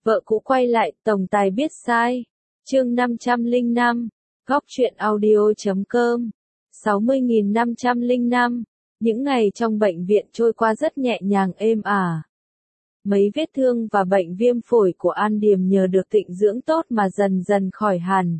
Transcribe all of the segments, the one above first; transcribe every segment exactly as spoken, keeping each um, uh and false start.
Vợ cũ quay lại, tổng tài biết sai. Chương năm trăm lẻ năm, góc truyện audio chấm com. sáu mươi nghìn năm trăm lẻ năm. Những ngày trong bệnh viện trôi qua rất nhẹ nhàng êm ả. Mấy vết thương và bệnh viêm phổi của An Điềm nhờ được tịnh dưỡng tốt mà dần dần khỏi hẳn.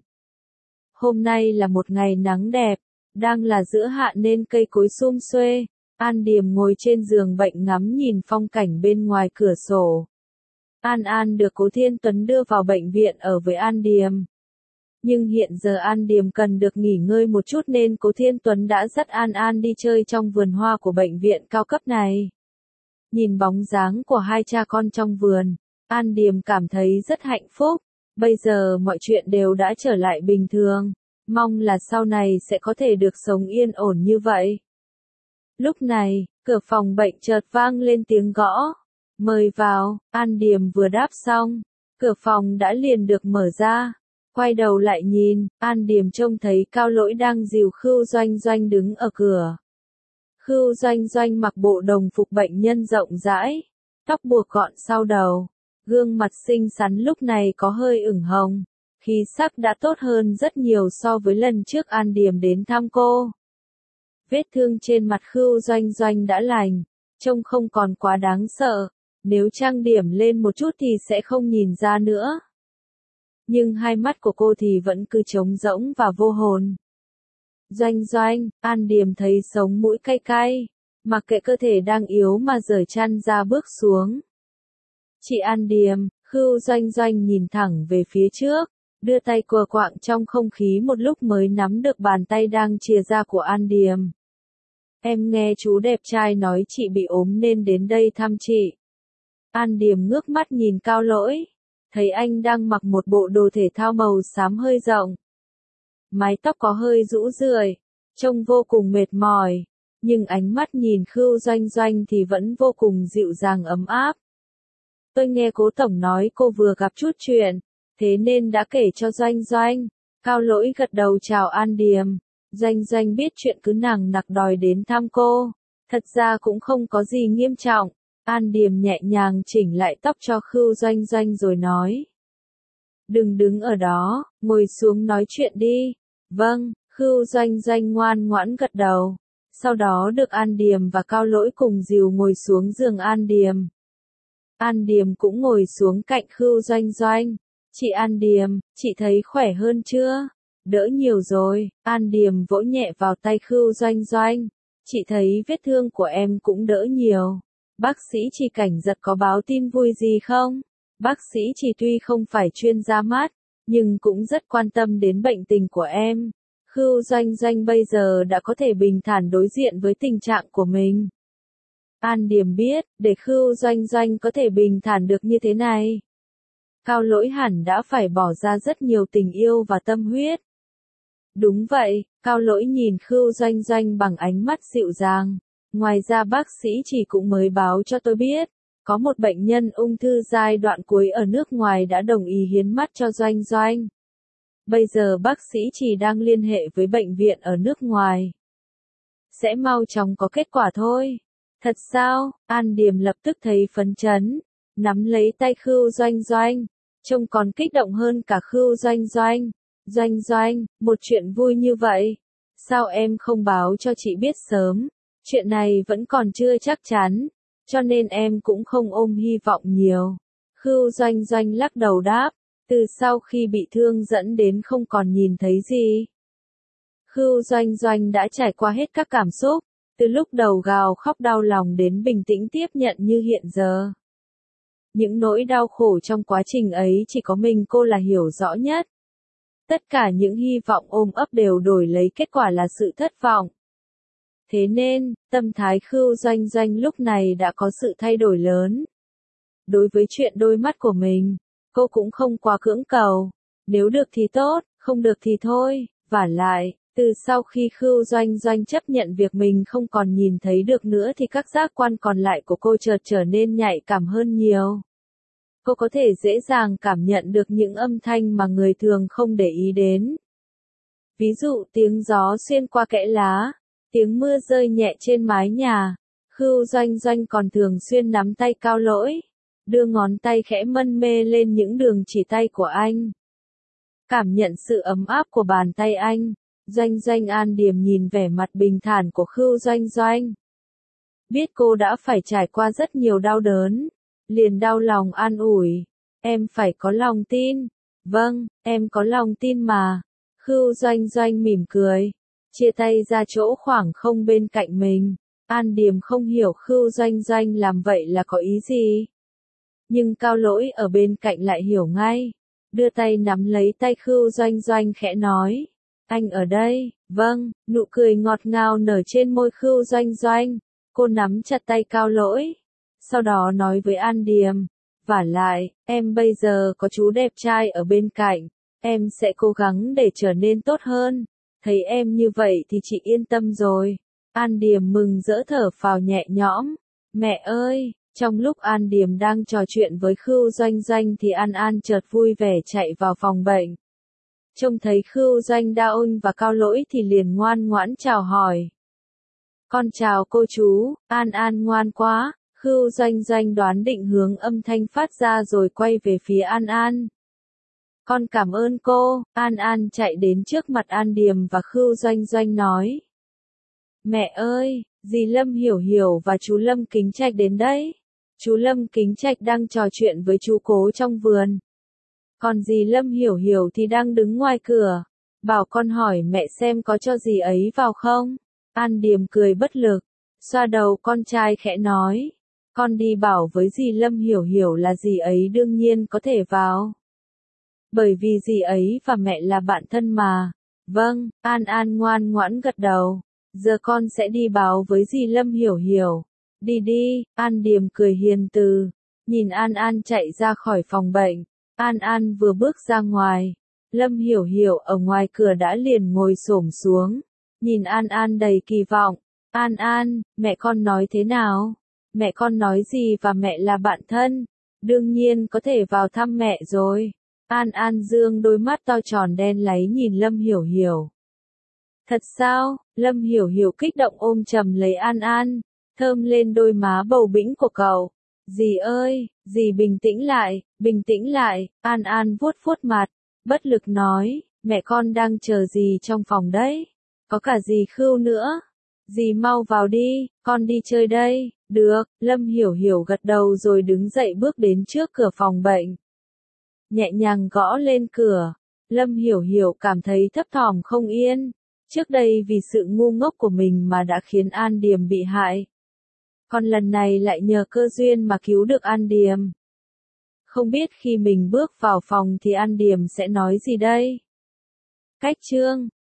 Hôm nay là một ngày nắng đẹp, đang là giữa hạ nên cây cối sum xuê. An Điềm ngồi trên giường bệnh ngắm nhìn phong cảnh bên ngoài cửa sổ. An An được Cố Thiên Tuấn đưa vào bệnh viện ở với An Điềm. Nhưng hiện giờ An Điềm cần được nghỉ ngơi một chút nên Cố Thiên Tuấn đã dắt An An đi chơi trong vườn hoa của bệnh viện cao cấp này. Nhìn bóng dáng của hai cha con trong vườn, An Điềm cảm thấy rất hạnh phúc. Bây giờ mọi chuyện đều đã trở lại bình thường. Mong là sau này sẽ có thể được sống yên ổn như vậy. Lúc này, cửa phòng bệnh chợt vang lên tiếng gõ. Mời vào. An Điềm vừa đáp xong, cửa phòng đã liền được mở ra. Quay đầu lại nhìn, An Điềm trông thấy Cao Lỗi đang dìu Khưu Doanh Doanh đứng ở cửa. Khưu Doanh Doanh mặc bộ đồng phục bệnh nhân rộng rãi, tóc buộc gọn sau đầu, gương mặt xinh xắn lúc này có hơi ửng hồng, khí sắc đã tốt hơn rất nhiều so với lần trước An Điềm đến thăm cô. Vết thương trên mặt Khưu Doanh Doanh đã lành, trông không còn quá đáng sợ, nếu trang điểm lên một chút thì sẽ không nhìn ra nữa. Nhưng hai mắt của cô thì vẫn cứ trống rỗng và vô hồn. Doanh Doanh, An Điềm thấy sống mũi cay cay, mặc kệ cơ thể đang yếu mà rời chăn ra bước xuống. Chị An Điềm, Khưu Doanh Doanh nhìn thẳng về phía trước, đưa tay quờ quạng trong không khí một lúc mới nắm được bàn tay đang chìa ra của An Điềm. Em nghe chú đẹp trai nói chị bị ốm nên đến đây thăm chị. An Điềm ngước mắt nhìn Cao Lỗi, thấy anh đang mặc một bộ đồ thể thao màu xám hơi rộng. Mái tóc có hơi rũ rượi, trông vô cùng mệt mỏi, nhưng ánh mắt nhìn Khưu Doanh Doanh thì vẫn vô cùng dịu dàng ấm áp. Tôi nghe Cố tổng nói cô vừa gặp chút chuyện, thế nên đã kể cho Doanh Doanh. Cao Lỗi gật đầu chào An Điềm. Doanh Doanh biết chuyện cứ nằng nặc đòi đến thăm cô, thật ra cũng không có gì nghiêm trọng. An Điềm nhẹ nhàng chỉnh lại tóc cho Khưu Doanh Doanh rồi nói. Đừng đứng ở đó, ngồi xuống nói chuyện đi. Vâng, Khưu Doanh Doanh ngoan ngoãn gật đầu. Sau đó được An Điềm và Cao Lỗi cùng dìu ngồi xuống giường An Điềm. An Điềm cũng ngồi xuống cạnh Khưu Doanh Doanh. Chị An Điềm, chị thấy khỏe hơn chưa? Đỡ nhiều rồi. An Điềm vỗ nhẹ vào tay Khưu Doanh Doanh. Chị thấy vết thương của em cũng đỡ nhiều. Bác sĩ Chỉ Cảnh Giật có báo tin vui gì không? Bác sĩ Chỉ tuy không phải chuyên gia mắt, nhưng cũng rất quan tâm đến bệnh tình của em. Khưu Doanh Doanh bây giờ đã có thể bình thản đối diện với tình trạng của mình. An Điềm biết, để Khưu Doanh Doanh có thể bình thản được như thế này, Cao Lỗi hẳn đã phải bỏ ra rất nhiều tình yêu và tâm huyết. Đúng vậy, Cao Lỗi nhìn Khưu Doanh Doanh bằng ánh mắt dịu dàng. Ngoài ra bác sĩ Chỉ cũng mới báo cho tôi biết, có một bệnh nhân ung thư giai đoạn cuối ở nước ngoài đã đồng ý hiến mắt cho Doanh Doanh. Bây giờ bác sĩ Chỉ đang liên hệ với bệnh viện ở nước ngoài. Sẽ mau chóng có kết quả thôi. Thật sao? An Điềm lập tức thấy phấn chấn, nắm lấy tay Khưu Doanh Doanh, trông còn kích động hơn cả Khưu Doanh Doanh. Doanh Doanh, một chuyện vui như vậy, sao em không báo cho chị biết sớm? Chuyện này vẫn còn chưa chắc chắn, cho nên em cũng không ôm hy vọng nhiều. Khưu Doanh Doanh lắc đầu đáp, từ sau khi bị thương dẫn đến không còn nhìn thấy gì. Khưu Doanh Doanh đã trải qua hết các cảm xúc, từ lúc đầu gào khóc đau lòng đến bình tĩnh tiếp nhận như hiện giờ. Những nỗi đau khổ trong quá trình ấy chỉ có mình cô là hiểu rõ nhất. Tất cả những hy vọng ôm ấp đều đổi lấy kết quả là sự thất vọng. Thế nên, tâm thái Khưu Doanh Doanh lúc này đã có sự thay đổi lớn. Đối với chuyện đôi mắt của mình, cô cũng không quá cưỡng cầu. Nếu được thì tốt, không được thì thôi. Vả lại, từ sau khi Khưu Doanh Doanh chấp nhận việc mình không còn nhìn thấy được nữa thì các giác quan còn lại của cô chợt trở nên nhạy cảm hơn nhiều. Cô có thể dễ dàng cảm nhận được những âm thanh mà người thường không để ý đến. Ví dụ tiếng gió xuyên qua kẽ lá, tiếng mưa rơi nhẹ trên mái nhà. Khưu Doanh Doanh còn thường xuyên nắm tay Cao Lỗi, đưa ngón tay khẽ mân mê lên những đường chỉ tay của anh. Cảm nhận sự ấm áp của bàn tay anh, Doanh Doanh An Điềm nhìn vẻ mặt bình thản của Khưu Doanh Doanh. Biết cô đã phải trải qua rất nhiều đau đớn, liền đau lòng an ủi, em phải có lòng tin. Vâng, em có lòng tin mà. Khưu Doanh Doanh mỉm cười, chia tay ra chỗ khoảng không bên cạnh mình. An Điềm không hiểu Khưu Doanh Doanh làm vậy là có ý gì. Nhưng Cao Lỗi ở bên cạnh lại hiểu ngay, đưa tay nắm lấy tay Khưu Doanh Doanh khẽ nói, anh ở đây. Vâng, nụ cười ngọt ngào nở trên môi Khưu Doanh Doanh, cô nắm chặt tay Cao Lỗi, sau đó nói với An Điềm, vả lại, em bây giờ có chú đẹp trai ở bên cạnh, em sẽ cố gắng để trở nên tốt hơn, thấy em như vậy thì chị yên tâm rồi. An Điềm mừng rỡ thở phào nhẹ nhõm, mẹ ơi. Trong lúc An Điềm đang trò chuyện với Khưu Doanh Doanh thì An An chợt vui vẻ chạy vào phòng bệnh. Trông thấy Khưu Doanh Đa Ôn và Cao Lỗi thì liền ngoan ngoãn chào hỏi. Con chào cô chú. An An ngoan quá. Khưu Doanh Doanh đoán định hướng âm thanh phát ra rồi quay về phía An An. Con cảm ơn cô. An An chạy đến trước mặt An Điềm và Khưu Doanh Doanh nói. Mẹ ơi, dì Lâm Hiểu Hiểu và chú Lâm Kính Trạch đến đấy. Chú Lâm Kính Trạch đang trò chuyện với chú Cố trong vườn. Còn dì Lâm Hiểu Hiểu thì đang đứng ngoài cửa. Bảo con hỏi mẹ xem có cho dì ấy vào không? An Điềm cười bất lực, xoa đầu con trai khẽ nói. Con đi bảo với dì Lâm Hiểu Hiểu là dì ấy đương nhiên có thể vào. Bởi vì dì ấy và mẹ là bạn thân mà. Vâng, An An ngoan ngoãn gật đầu. Giờ con sẽ đi báo với dì Lâm Hiểu Hiểu. Đi đi, An Điềm cười hiền từ, nhìn An An chạy ra khỏi phòng bệnh. An An vừa bước ra ngoài, Lâm Hiểu Hiểu ở ngoài cửa đã liền ngồi xổm xuống, nhìn An An đầy kỳ vọng. An An, mẹ con nói thế nào? Mẹ con nói gì và mẹ là bạn thân, đương nhiên có thể vào thăm mẹ rồi. An An dương đôi mắt to tròn đen láy nhìn Lâm Hiểu Hiểu. Thật sao? Lâm Hiểu Hiểu kích động ôm chầm lấy An An, thơm lên đôi má bầu bĩnh của cậu. Dì ơi, dì bình tĩnh lại, bình tĩnh lại. An An vuốt vuốt mặt, bất lực nói, mẹ con đang chờ dì trong phòng đấy. Có cả dì Khưu nữa. Dì mau vào đi, con đi chơi đây. Được, Lâm Hiểu Hiểu gật đầu rồi đứng dậy bước đến trước cửa phòng bệnh. Nhẹ nhàng gõ lên cửa. Lâm Hiểu Hiểu cảm thấy thấp thỏm không yên. Trước đây vì sự ngu ngốc của mình mà đã khiến An Điềm bị hại. Còn lần này lại nhờ cơ duyên mà cứu được An Điềm. Không biết khi mình bước vào phòng thì An Điềm sẽ nói gì đây? Cách chương